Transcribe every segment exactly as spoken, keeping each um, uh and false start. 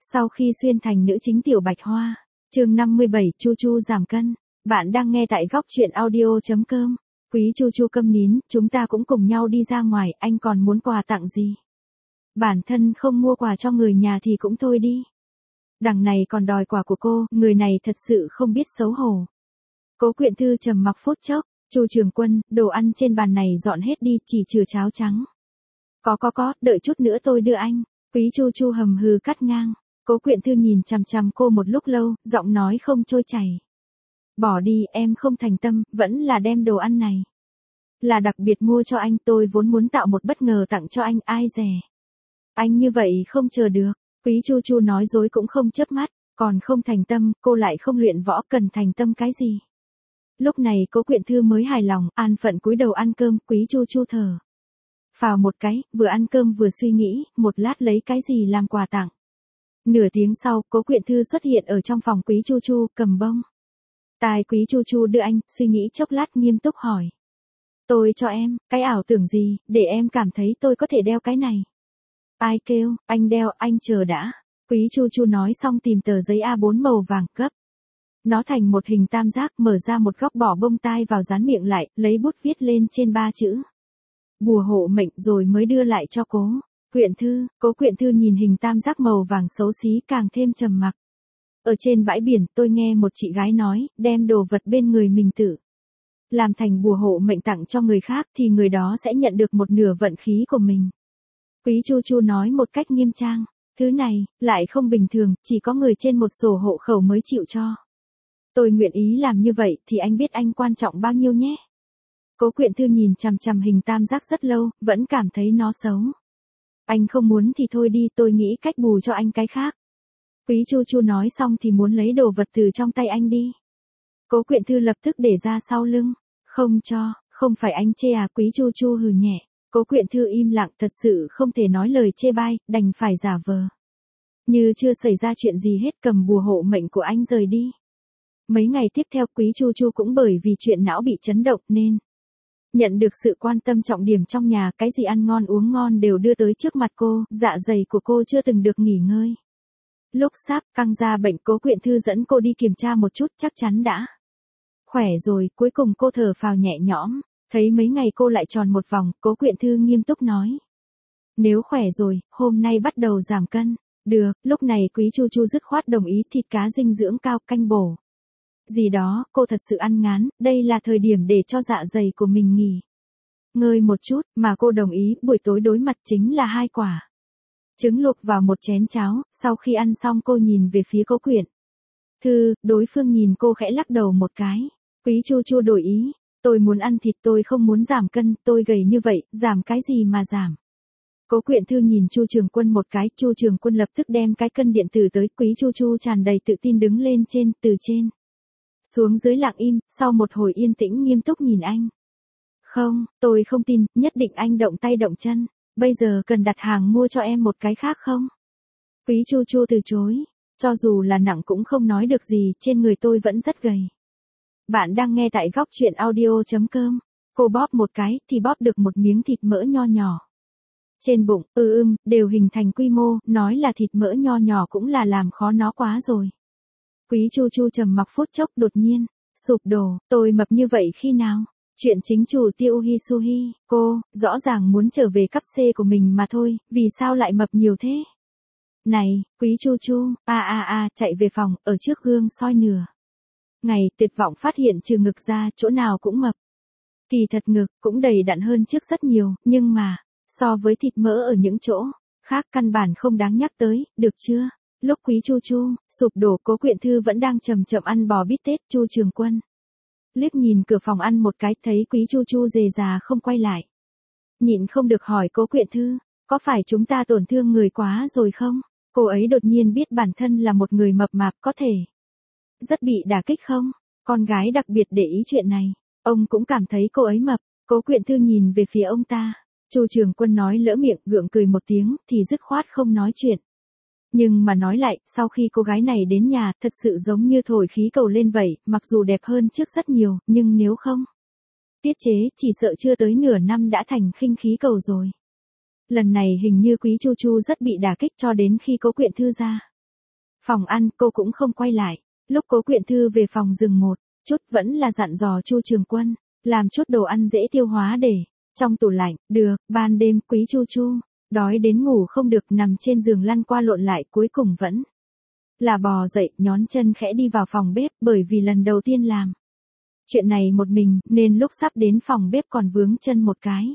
Sau khi xuyên thành nữ chính Tiểu Bạch Hoa, chương năm mươi bảy, Chu Chu giảm cân. Bạn đang nghe tại góc truyện audio chấm com. Quý Chu Chu câm nín, chúng ta cũng cùng nhau đi ra ngoài, anh còn muốn quà tặng gì? Bản thân không mua quà cho người nhà thì cũng thôi đi. Đằng này còn đòi quà của cô, người này thật sự không biết xấu hổ. Cố Quyện Thư trầm mặc phút chốc, Chu Trường Quân, đồ ăn trên bàn này dọn hết đi, chỉ trừ cháo trắng. Có có có, đợi chút nữa tôi đưa anh. Quý Chu Chu hầm hừ cắt ngang. Cố Quyện Thư nhìn chằm chằm cô một lúc lâu, giọng nói không trôi chảy. Bỏ đi, em không thành tâm, vẫn là đem đồ ăn này. Là đặc biệt mua cho anh, tôi vốn muốn tạo một bất ngờ tặng cho anh, ai dè. Anh như vậy không chờ được. Quý Chu Chu nói dối cũng không chớp mắt, còn không thành tâm, cô lại không luyện võ, cần thành tâm cái gì. Lúc này Cố Quyện Thư mới hài lòng, an phận cúi đầu ăn cơm. Quý Chu Chu thở phào một cái, vừa ăn cơm vừa suy nghĩ, một lát lấy cái gì làm quà tặng. Nửa tiếng sau, Cố Quyện Thư xuất hiện ở trong phòng Quý Chu Chu, cầm bông tai Quý Chu Chu đưa anh, suy nghĩ chốc lát nghiêm túc hỏi. Tôi cho em, cái ảo tưởng gì, để em cảm thấy tôi có thể đeo cái này. Ai kêu, anh đeo, anh chờ đã. Quý Chu Chu nói xong tìm tờ giấy A bốn màu vàng, gấp nó thành một hình tam giác, mở ra một góc, bỏ bông tai vào, dán miệng lại, lấy bút viết lên trên ba chữ. Bùa hộ mệnh, rồi mới đưa lại cho Cố Quyện Thư. Cố Quyện Thư nhìn hình tam giác màu vàng xấu xí, càng thêm trầm mặc. Ở trên bãi biển, tôi nghe một chị gái nói, đem đồ vật bên người mình tự làm thành bùa hộ mệnh tặng cho người khác thì người đó sẽ nhận được một nửa vận khí của mình. Quý Chu Chu nói một cách nghiêm trang, thứ này, lại không bình thường, chỉ có người trên một sổ hộ khẩu mới chịu cho. Tôi nguyện ý làm như vậy, thì anh biết anh quan trọng bao nhiêu nhé. Cố Quyện Thư nhìn chằm chằm hình tam giác rất lâu, vẫn cảm thấy nó xấu. Anh không muốn thì thôi đi, tôi nghĩ cách bù cho anh cái khác. Quý Chu Chu nói xong thì muốn lấy đồ vật từ trong tay anh đi. Cố Quyện Thư lập tức để ra sau lưng. Không cho, không phải anh chê à? Quý Chu Chu hừ nhẹ. Cố Quyện Thư im lặng, thật sự không thể nói lời chê bai, đành phải giả vờ như chưa xảy ra chuyện gì hết, cầm bùa hộ mệnh của anh rời đi. Mấy ngày tiếp theo Quý Chu Chu cũng bởi vì chuyện não bị chấn động nên nhận được sự quan tâm trọng điểm trong nhà, cái gì ăn ngon uống ngon đều đưa tới trước mặt cô, dạ dày của cô chưa từng được nghỉ ngơi. Lúc sắp căng ra bệnh, Cố Quyện Thư dẫn cô đi kiểm tra một chút, chắc chắn đã khỏe rồi, cuối cùng cô thở phào nhẹ nhõm. Thấy mấy ngày cô lại tròn một vòng, Cố Quyện Thư nghiêm túc nói. Nếu khỏe rồi, hôm nay bắt đầu giảm cân. Được, lúc này Quý Chu Chu dứt khoát đồng ý, thịt cá dinh dưỡng cao, canh bổ gì đó, cô thật sự ăn ngán, đây là thời điểm để cho dạ dày của mình nghỉ ngơi một chút, mà cô đồng ý. Buổi tối đối mặt chính là hai quả trứng luộc vào một chén cháo. Sau khi ăn xong cô nhìn về phía Cố Quyện Thư, đối phương nhìn cô khẽ lắc đầu một cái. Quý Chu Chu đổi ý. Tôi muốn ăn thịt, tôi không muốn giảm cân, tôi gầy như vậy, giảm cái gì mà giảm. Cố Quyện Thư nhìn Chu Trường Quân một cái, Chu Trường Quân lập tức đem cái cân điện tử tới. Quý Chu Chu tràn đầy tự tin đứng lên trên, từ trên xuống dưới lặng im, sau một hồi yên tĩnh nghiêm túc nhìn anh. Không, tôi không tin, nhất định anh động tay động chân. Bây giờ cần đặt hàng mua cho em một cái khác không? Quý Chu Chu từ chối. Cho dù là nặng cũng không nói được gì, trên người tôi vẫn rất gầy. Bạn đang nghe tại góc truyện audio chấm com. Cô bóp một cái, thì bóp được một miếng thịt mỡ nho nhỏ. Trên bụng, ư ưm, đều hình thành quy mô, nói là thịt mỡ nho nhỏ cũng là làm khó nó quá rồi. Quý Chu Chu trầm mặc phút chốc, đột nhiên sụp đổ. Tôi mập như vậy khi nào? Chuyện chính chủ Tiêu Hisuhi, cô, rõ ràng muốn trở về cấp C của mình mà thôi, vì sao lại mập nhiều thế? Này, Quý Chu Chu, a a a, chạy về phòng, ở trước gương soi nửa ngày, tuyệt vọng phát hiện trừ ngực ra, chỗ nào cũng mập. Kỳ thật ngực cũng đầy đặn hơn trước rất nhiều, nhưng mà so với thịt mỡ ở những chỗ khác căn bản không đáng nhắc tới, được chưa? Lúc Quý Chu Chu sụp đổ, Cố Quyện Thư vẫn đang chậm chậm ăn bò bít tết. Chu Trường Quân liếc nhìn cửa phòng ăn một cái, thấy Quý Chu Chu rề rà không quay lại, nhịn không được hỏi Cố Quyện Thư, có phải chúng ta tổn thương người quá rồi không? Cô ấy đột nhiên biết bản thân là một người mập mạp, có thể rất bị đả kích không? Con gái đặc biệt để ý chuyện này. Ông cũng cảm thấy cô ấy mập. Cố Quyện Thư nhìn về phía ông ta. Chu Trường Quân nói lỡ miệng, gượng cười một tiếng, thì dứt khoát không nói chuyện. Nhưng mà nói lại, sau khi cô gái này đến nhà, thật sự giống như thổi khí cầu lên vậy, mặc dù đẹp hơn trước rất nhiều, nhưng nếu không tiết chế, chỉ sợ chưa tới nửa năm đã thành khinh khí cầu rồi. Lần này hình như Quý Chu Chu rất bị đả kích, cho đến khi Cố Quyện Thư ra Phòng ăn cô cũng không quay lại. Lúc Cố Quyện Thư về phòng dừng một chút vẫn là dặn dò Chu Trường Quân, làm chút đồ ăn dễ tiêu hóa để trong tủ lạnh. Được, ban đêm Quý Chu Chu, đói đến ngủ không được, nằm trên giường lăn qua lộn lại, cuối cùng vẫn là bò dậy, nhón chân khẽ đi vào phòng bếp, bởi vì lần đầu tiên làm chuyện này một mình, nên lúc sắp đến phòng bếp còn vướng chân một cái.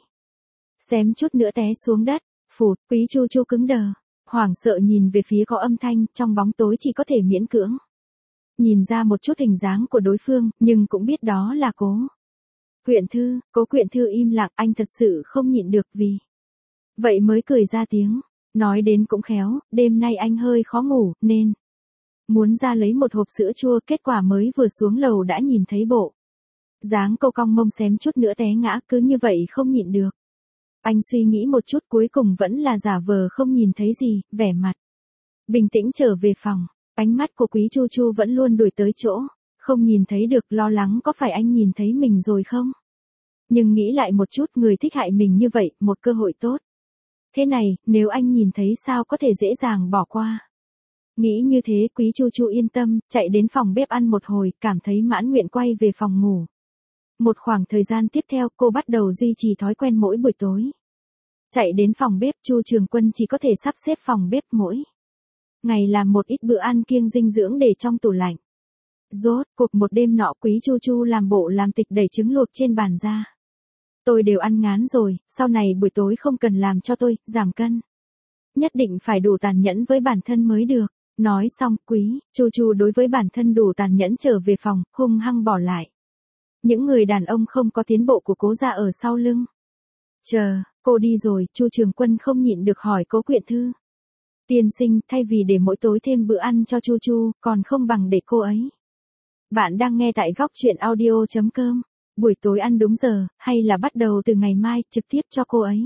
Xém chút nữa té xuống đất, phụt, Quý Chu Chu cứng đờ, hoảng sợ nhìn về phía có âm thanh, trong bóng tối chỉ có thể miễn cưỡng nhìn ra một chút hình dáng của đối phương, nhưng cũng biết đó là Cố Quyện Thư. Cố Quyện Thư im lặng, anh thật sự không nhịn được, vì vậy mới cười ra tiếng, nói đến cũng khéo, đêm nay anh hơi khó ngủ, nên muốn ra lấy một hộp sữa chua, kết quả mới vừa xuống lầu đã nhìn thấy bộ dáng cô cong mông xém chút nữa té ngã, cứ như vậy không nhịn được. Anh suy nghĩ một chút cuối cùng vẫn là giả vờ không nhìn thấy gì, vẻ mặt bình tĩnh trở về phòng. Ánh mắt của Quý Chu Chu vẫn luôn đuổi tới chỗ không nhìn thấy được, lo lắng có phải anh nhìn thấy mình rồi không? Nhưng nghĩ lại một chút, người thích hại mình như vậy, một cơ hội tốt thế này, nếu anh nhìn thấy sao có thể dễ dàng bỏ qua. Nghĩ như thế, Quý Chu Chu yên tâm, chạy đến phòng bếp ăn một hồi, cảm thấy mãn nguyện quay về phòng ngủ. Một khoảng thời gian tiếp theo, cô bắt đầu duy trì thói quen mỗi buổi tối chạy đến phòng bếp. Chu Trường Quân chỉ có thể sắp xếp phòng bếp mỗi ngày làm một ít bữa ăn kiêng dinh dưỡng để trong tủ lạnh. Rốt cuộc một đêm nọ, Quý Chu Chu làm bộ làm tịch đẩy trứng luộc trên bàn ra. Tôi đều ăn ngán rồi, sau này buổi tối không cần làm cho tôi, giảm cân. Nhất định phải đủ tàn nhẫn với bản thân mới được. Nói xong, Quý Chu Chu đối với bản thân đủ tàn nhẫn trở về phòng, hung hăng bỏ lại những người đàn ông không có tiến bộ của Cố gia ở sau lưng. Chờ, cô đi rồi, Chu Trường Quân không nhịn được hỏi Cố Quyện Thư. Tiên sinh, thay vì để mỗi tối thêm bữa ăn cho Chu Chu, còn không bằng để cô ấy. Bạn đang nghe tại góc truyện audio chấm com. Buổi tối ăn đúng giờ, hay là bắt đầu từ ngày mai, trực tiếp cho cô ấy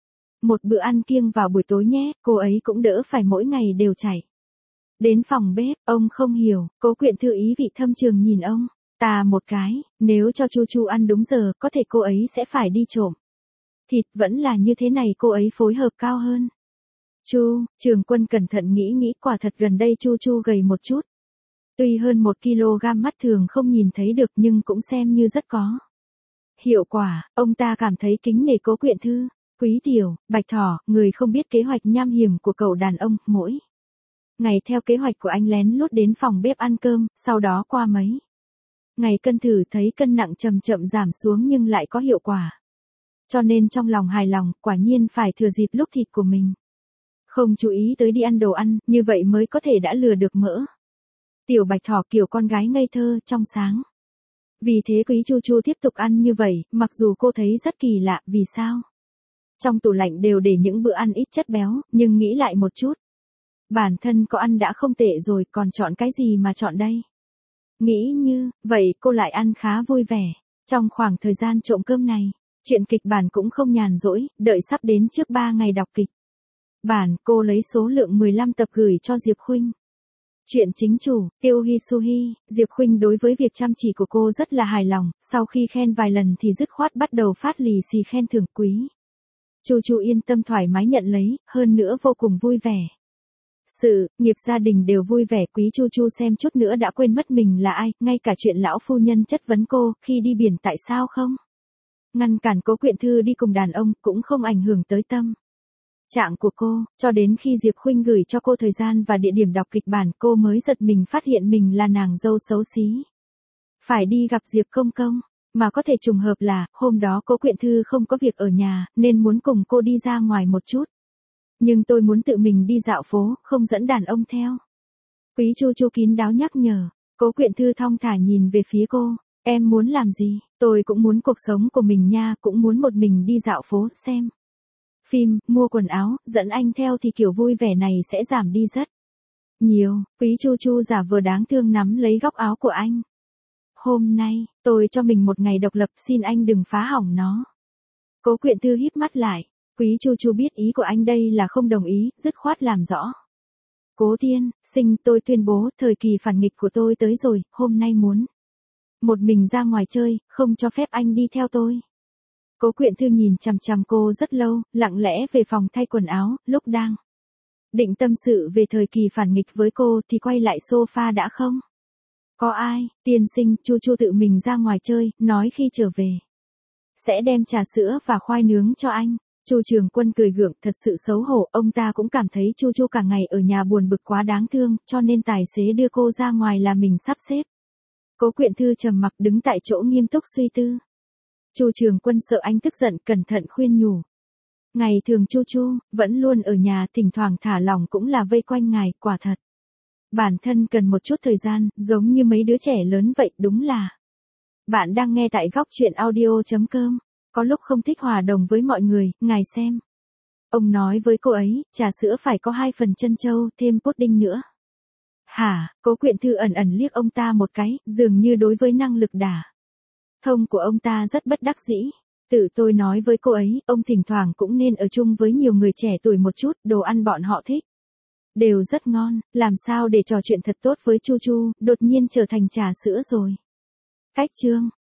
một bữa ăn kiêng vào buổi tối nhé, cô ấy cũng đỡ phải mỗi ngày đều chạy đến phòng bếp. Ông không hiểu. Cố Quyện Thư ý vị thâm trường nhìn ông ta một cái, nếu cho Chu Chu ăn đúng giờ, có thể cô ấy sẽ phải đi trộm thịt, vẫn là như thế này cô ấy phối hợp cao hơn. Chu Trường Quân cẩn thận nghĩ nghĩ, quả thật gần đây Chu Chu gầy một chút. Tuy hơn một ki lô gam mắt thường không nhìn thấy được, nhưng cũng xem như rất có hiệu quả. Ông ta cảm thấy kính nể Cố Quyện Thư. Quý Tiểu Bạch Thỏ, người không biết kế hoạch nham hiểm của cậu đàn ông, mỗi ngày theo kế hoạch của anh lén lút đến phòng bếp ăn cơm, sau đó qua mấy ngày cân thử thấy cân nặng chậm chậm giảm xuống nhưng lại có hiệu quả. Cho nên trong lòng hài lòng, quả nhiên phải thừa dịp lúc thịt của mình không chú ý tới đi ăn đồ ăn, như vậy mới có thể đã lừa được mỡ Tiểu Bạch Thỏ, kiểu con gái ngây thơ, trong sáng. Vì thế Quý Chu Chu tiếp tục ăn như vậy, mặc dù cô thấy rất kỳ lạ, vì sao trong tủ lạnh đều để những bữa ăn ít chất béo, nhưng nghĩ lại một chút, bản thân có ăn đã không tệ rồi, còn chọn cái gì mà chọn đây? Nghĩ như vậy, cô lại ăn khá vui vẻ. Trong khoảng thời gian trộm cơm này, chuyện kịch bản cũng không nhàn rỗi, đợi sắp đến trước ba ngày đọc kịch bản, cô lấy số lượng mười lăm tập gửi cho Diệp Khuynh. Chuyện chính chủ, Tiêu Hi Suhi, Diệp Khuynh đối với việc chăm chỉ của cô rất là hài lòng, sau khi khen vài lần thì dứt khoát bắt đầu phát lì xì khen thưởng. Quý Chu Chu yên tâm thoải mái nhận lấy, hơn nữa vô cùng vui vẻ. Sự nghiệp gia đình đều vui vẻ. Quý Chu Chu xem chút nữa đã quên mất mình là ai, ngay cả chuyện lão phu nhân chất vấn cô khi đi biển tại sao không ngăn cản Cố Quyện Thư đi cùng đàn ông, cũng không ảnh hưởng tới tâm trạng của cô, cho đến khi Diệp Khuynh gửi cho cô thời gian và địa điểm đọc kịch bản, cô mới giật mình phát hiện mình là nàng dâu xấu xí phải đi gặp Diệp Công Công, mà có thể trùng hợp là hôm đó Cố Quyện Thư không có việc ở nhà, nên muốn cùng cô đi ra ngoài một chút. Nhưng tôi muốn tự mình đi dạo phố, không dẫn đàn ông theo. Quý Chu Chu kín đáo nhắc nhở. Cố Quyện Thư thong thả nhìn về phía cô. Em muốn làm gì? Tôi cũng muốn cuộc sống của mình nha, cũng muốn một mình đi dạo phố, xem phim, mua quần áo, dẫn anh theo thì kiểu vui vẻ này sẽ giảm đi rất nhiều. Quý Chu Chu giả vờ đáng thương nắm lấy góc áo của anh. Hôm nay, tôi cho mình một ngày độc lập, xin anh đừng phá hỏng nó. Cố Quyện Thư híp mắt lại. Quý Chu Chu biết ý của anh đây là không đồng ý, dứt khoát làm rõ. Cố tiên sinh, tôi tuyên bố, thời kỳ phản nghịch của tôi tới rồi, hôm nay muốn một mình ra ngoài chơi, không cho phép anh đi theo tôi. Cố Quyện Thư nhìn chằm chằm cô rất lâu, lặng lẽ về phòng thay quần áo, lúc đang Định tâm sự về thời kỳ phản nghịch với cô thì quay lại sofa đã không? Có ai, tiên sinh, Chu Chu tự mình ra ngoài chơi, nói khi trở về sẽ đem trà sữa và khoai nướng cho anh. Chu Trường Quân cười gượng, thật sự xấu hổ, ông ta cũng cảm thấy Chu Chu cả ngày ở nhà buồn bực quá đáng thương, cho nên tài xế đưa cô ra ngoài là mình sắp xếp. Cố Quyện Thư trầm mặc đứng tại chỗ nghiêm túc suy tư. Chu Trường Quân sợ anh tức giận, cẩn thận khuyên nhủ. Ngày thường Chu Chu vẫn luôn ở nhà, thỉnh thoảng thả lỏng cũng là vây quanh ngài, quả thật. Bản thân cần một chút thời gian, giống như mấy đứa trẻ lớn vậy, đúng là. Bạn đang nghe tại góc truyện audio chấm com. Có lúc không thích hòa đồng với mọi người, ngài xem. Ông nói với cô ấy, trà sữa phải có hai phần trân châu, thêm pudding nữa. Hả, Cố Quyện Thư ẩn ẩn liếc ông ta một cái, dường như đối với năng lực đả thông của ông ta rất bất đắc dĩ. Tự tôi nói với cô ấy, ông thỉnh thoảng cũng nên ở chung với nhiều người trẻ tuổi một chút, đồ ăn bọn họ thích đều rất ngon, làm sao để trò chuyện thật tốt với Chu Chu, đột nhiên trở thành trà sữa rồi. Cách chương